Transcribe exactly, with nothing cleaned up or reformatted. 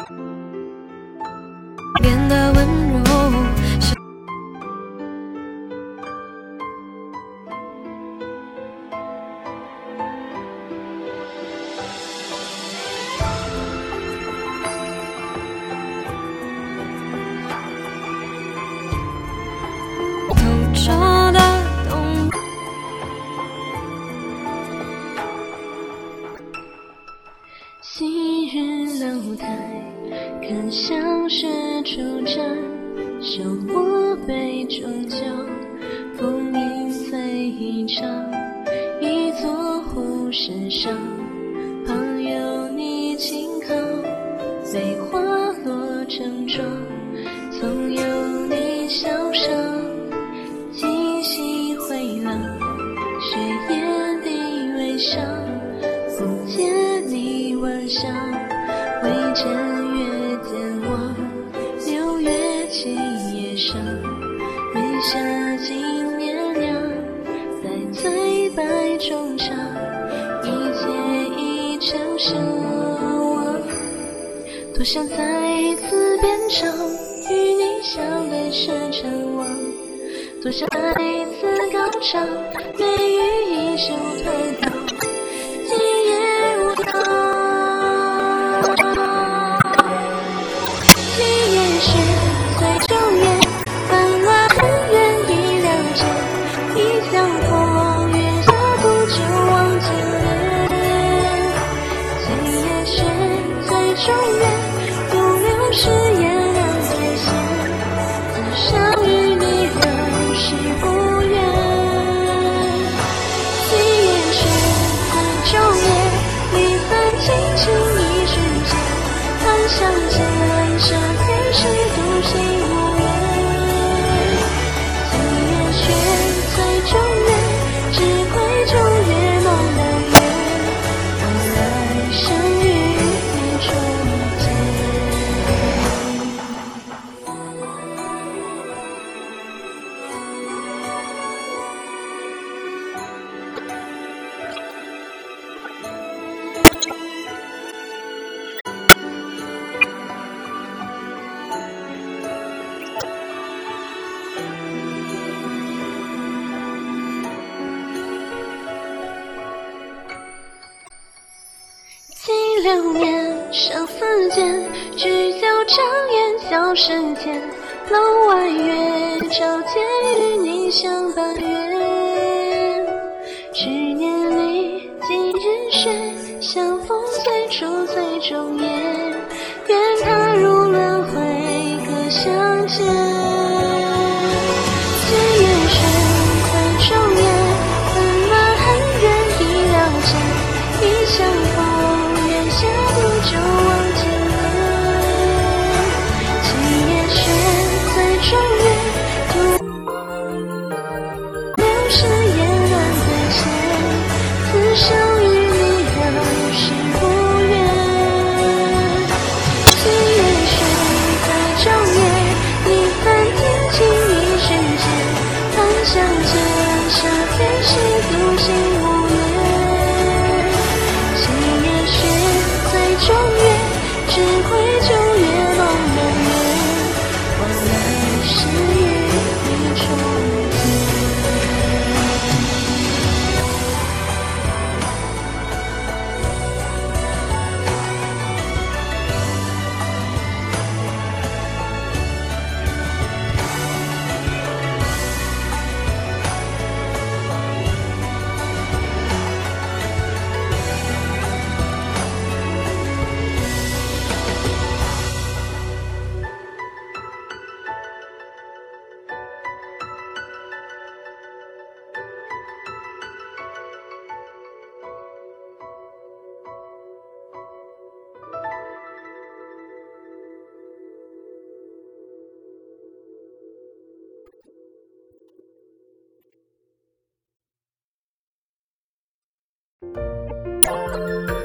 变得温柔。透彻的懂。 昔日楼台，看像是出战，手握杯中酒，共饮醉一场。一座湖身上，旁有你轻靠，梅花落成妆，总有你笑声。今夕回廊，雪夜的微笑，不见你晚霞，为正月点望，六月七夜上，月下今年娘，在醉白中唱，一结一成奢望。多想再一次变长，与你相对是晨望，多想再一次高唱，美玉一袖团套，今夜无恙。七夜雪，最中夜，繁乱恩怨已了解，一相逢，月下不久望见面。七夜雪，最中夜，不留誓言让兑现，此生与你仍是不远。七夜雪，最中夜，离散轻轻一瞬间，盼相见，这天是独行无缘。七夜雪，最中夜，只愧中月梦难圆，我来生与你重见。近两年，生死间，举酒张眼笑世间。楼外月，照见与你相伴圆。去年里，今日雪，相逢最初最中夜。愿踏入轮回，各相见。七夜雪，最中夜，温暖恩怨已了解，一相逢，月下不久望见面。七夜雪，最中夜，不留誓言难兑现，此生与你仍是不远。七夜雪，最中夜，离散天晴一瞬间，盼相见，这天是独行无缘。七夜雪，最中月，只愧九月梦难圆，我来世与你重见。 Thank you.